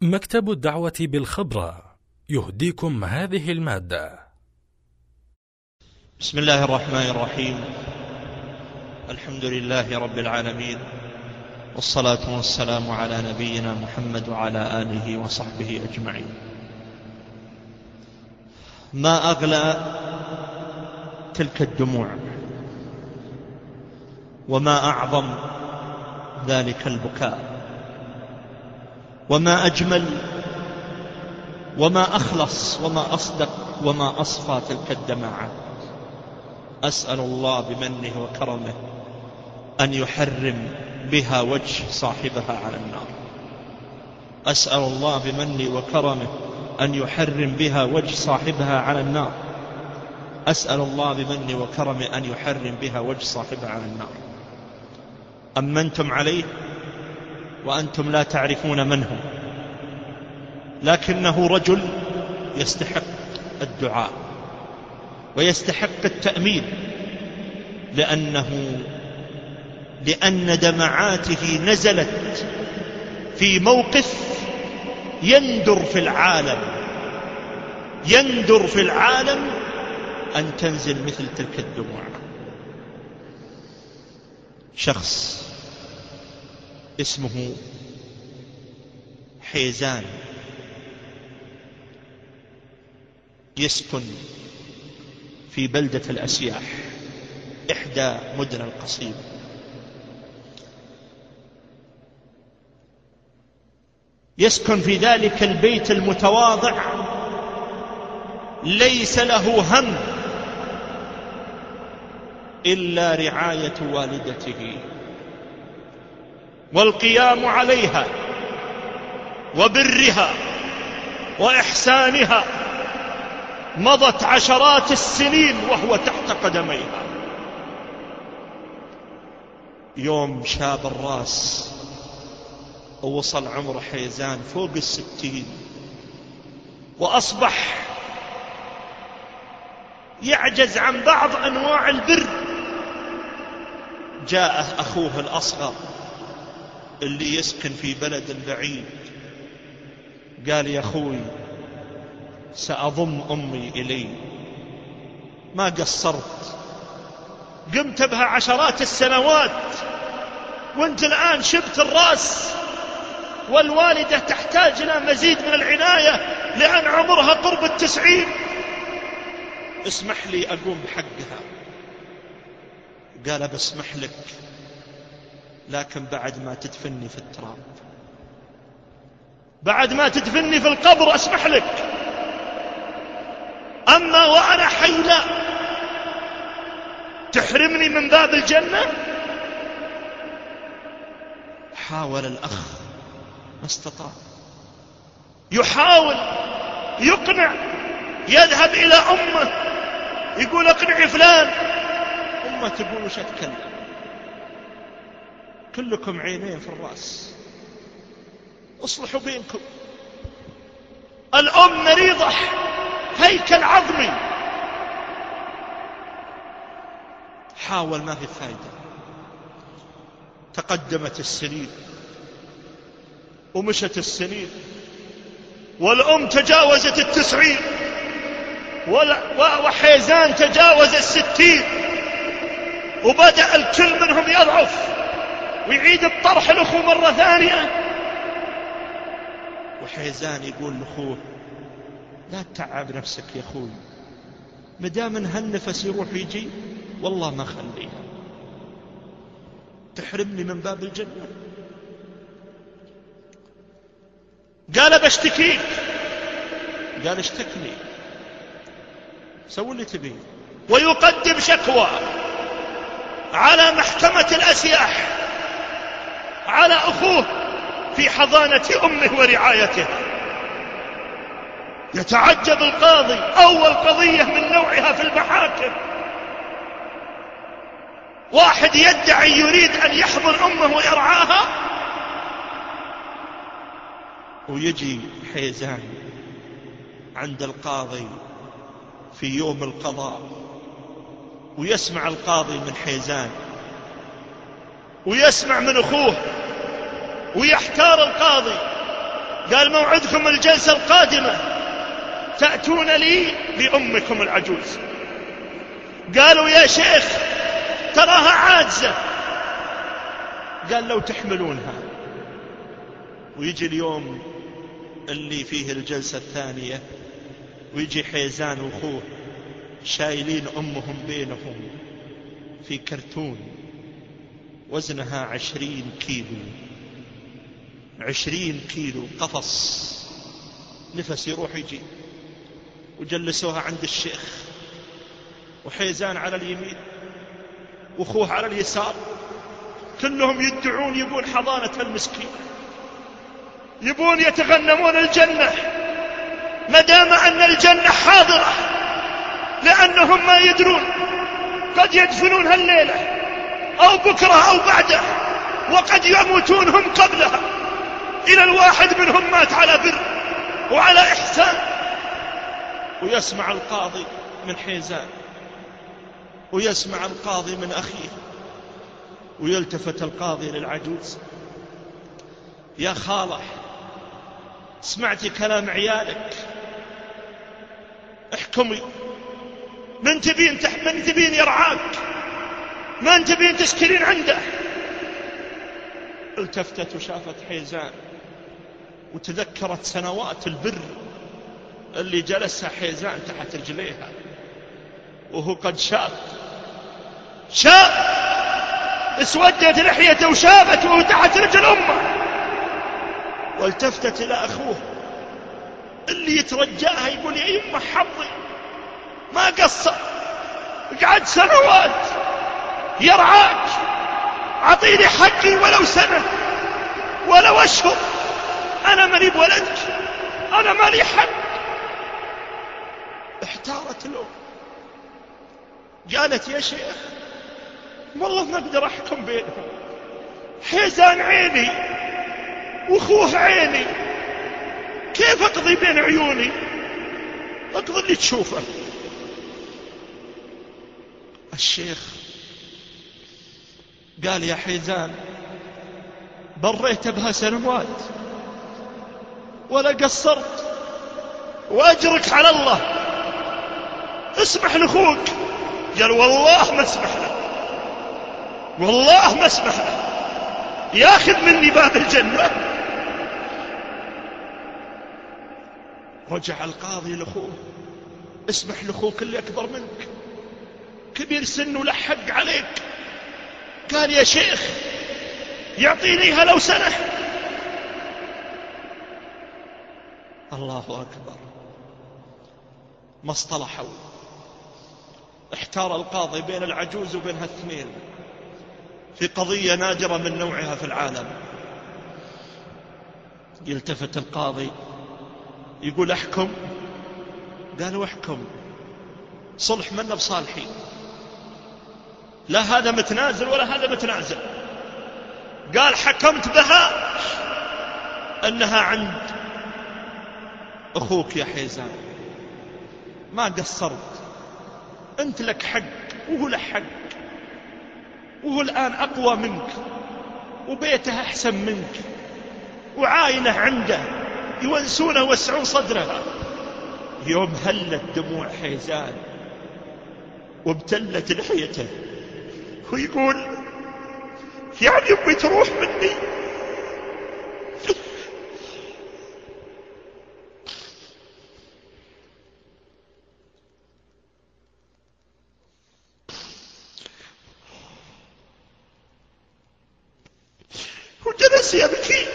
مكتب الدعوة بالخبرة يهديكم هذه المادة. بسم الله الرحمن الرحيم. الحمد لله رب العالمين، والصلاة والسلام على نبينا محمد وعلى آله وصحبه أجمعين. ما أغلى تلك الدموع، وما أعظم ذلك البكاء، وما أجمل وما أخلص وما أصدق وما أصفى تلك الدماعات. أسأل الله بمنه وكرمه أن يحرم بها وجه صاحبها على النار. أسأل الله بمنه وكرمه أن يحرم بها وجه صاحبها على النار. أسأل الله بمنه وكرمه أن يحرم بها وجه صاحبها على النار. أمنتم عليه وأنتم لا تعرفون من هو، لكنه رجل يستحق الدعاء ويستحق التأمين، لأن دمعاته نزلت في موقف يندر في العالم أن تنزل مثل تلك الدموع. شخص اسمه حيزان يسكن في بلدة الأسياح، إحدى مدن القصيم. يسكن في ذلك البيت المتواضع، ليس له هم إلا رعاية والدته والقيام عليها وبرها وإحسانها. مضت عشرات السنين وهو تحت قدميها. يوم شاب الراس ووصل عمر حيزان فوق 60، وأصبح يعجز عن بعض أنواع البر. جاءه أخوه الأصغر اللي يسكن في بلد بعيد، قال: يا أخوي، سأضم أمي إلي، ما قصرت، قمت بها عشرات السنوات، وانت الآن شبت الرأس، والوالدة تحتاج إلى مزيد من العناية لأن عمرها قرب 90. اسمح لي أقوم بحقها. قال: بسمح لك، لكن بعد ما تدفني في التراب، بعد ما تدفني في القبر أسمح لك، أما وأنا حي لا. تحرمني من باب الجنة؟ حاول الأخ ما استطاع، يحاول يقنع، يذهب إلى أمه يقول: اقنعي فلان. أمه تقول: وش أتكلم، كلكم عينين في الرأس، اصلحوا بينكم. الأم مريضة، هيكل عظمي. حاول، ما في فائدة. تقدمت السنين ومشت السنين، والأم تجاوزت 90، وحيزان تجاوز 60، وبدأ الكل منهم يضعف ويعيد الطرح لأخوه مرة ثانية. وحيزان يقول لأخوه: لا تتعب نفسك يا أخوي، مدام ان هالنفس يروح يجي والله ما خليها، تحرمني من باب الجنة. قال: بشتكيك. قال: اشتكني، سوي اللي تبيه. ويقدم شكوى على محكمة الأسياح على أخوه في حضانة أمه ورعايته. يتعجب القاضي، أول قضية من نوعها في المحاكم، واحد يدعي يريد أن يحضن أمه ويرعاها، ويجي حيزان عند القاضي في يوم القضاء، ويسمع القاضي من حيزان ويسمع من أخوه، ويحتار القاضي قال موعدكم الجلسة القادمة تأتون لي بأمكم العجوز. قالوا يا شيخ تراها عاجزة. قال لو تحملونها. ويجي اليوم اللي فيه الجلسة الثانية، ويجي حيزان وأخوه شايلين أمهم بينهم في كرتون وزنها 20 كيلو، 20 كيلو قفص، نفس يروح يجي. وجلسوها عند الشيخ، وحيزان على اليمين وأخوه على اليسار، كلهم يدعون يبون حضانة المسكين، يبون يتغنمون الجنة ما دام أن الجنة حاضرة، لأنهم ما يدرون قد يدفنونها الليلة أو بكرة أو بعده، وقد يموتون هم قبلها. إلى الواحد منهم مات على بر وعلى إحسان. ويسمع القاضي من حيزان، ويسمع القاضي من أخيه، ويلتفت القاضي للعجوز: يا خالة، سمعتي كلام عيالك، احكمي، من تبين يرعاك، من تبين تسكرين عنده. التفتت وشافت حيزان، وتذكرت سنوات البر اللي جلسها حيزان تحت رجليها، وهو قد شاب اسودت لحيته وشابت وهو تحت رجل أمه. والتفتت إلى أخوه اللي يترجاها، يقول: يا يمه حظي ما قصر، قعد سنوات يرعاك، عطيني حقي ولو سنة ولو أشهر، أنا ماني بولدك، أنا مالي حق. احتارت له، قالت: يا شيخ والله ما أقدر أحكم بينهم، حيزان عيني وأخوه عيني، كيف أقضي بين عيوني؟ أقضي اللي تشوفه. الشيخ قال: يا حيزان بريت بها سنوات ولا قصرت، وأجرك على الله، اسمح لأخوك. قال: والله ما اسمح له، والله ما اسمح له، ياخذ مني باب الجنة. رجع القاضي لأخوه: اسمح لأخوك اللي أكبر منك، كبير سن وله حق عليك. قال: يا شيخ يعطينيها لو سنة. الله أكبر، ما اصطلحوا. احتار القاضي بين العجوز وبين هالثنين في قضية نادرة من نوعها في العالم. يلتفت القاضي يقول: احكم. قالوا: احكم. صلح منا بصالحين، لا هذا متنازل ولا هذا متنازل. قال: حكمت بها أنها عند أخوك يا حيزان، ما قصرت، أنت لك حق وهو له حق، وهو الآن أقوى منك وبيته أحسن منك وعائلة عنده يونسونه ويوسعون صدرها. يوم هلت دموع حيزان وابتلت لحيته ويقول: يعني أمي تروح مني؟ وجلس يبكي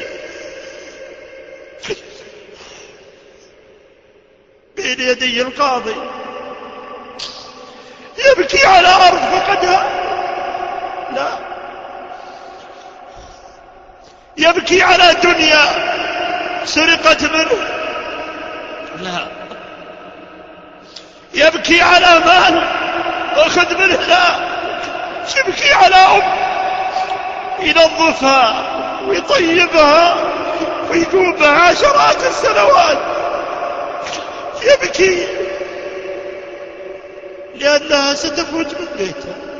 بين يدي القاضي، يبكي على أرض فقدها، لا، يبكي على دنيا سرقت منه، لا، يبكي على مال أخذ منه، لا، يبكي على أم ينظفها ويطيبها ويقوم بها عشرات السنوات، يبكي لأنها ستفوت من بيته.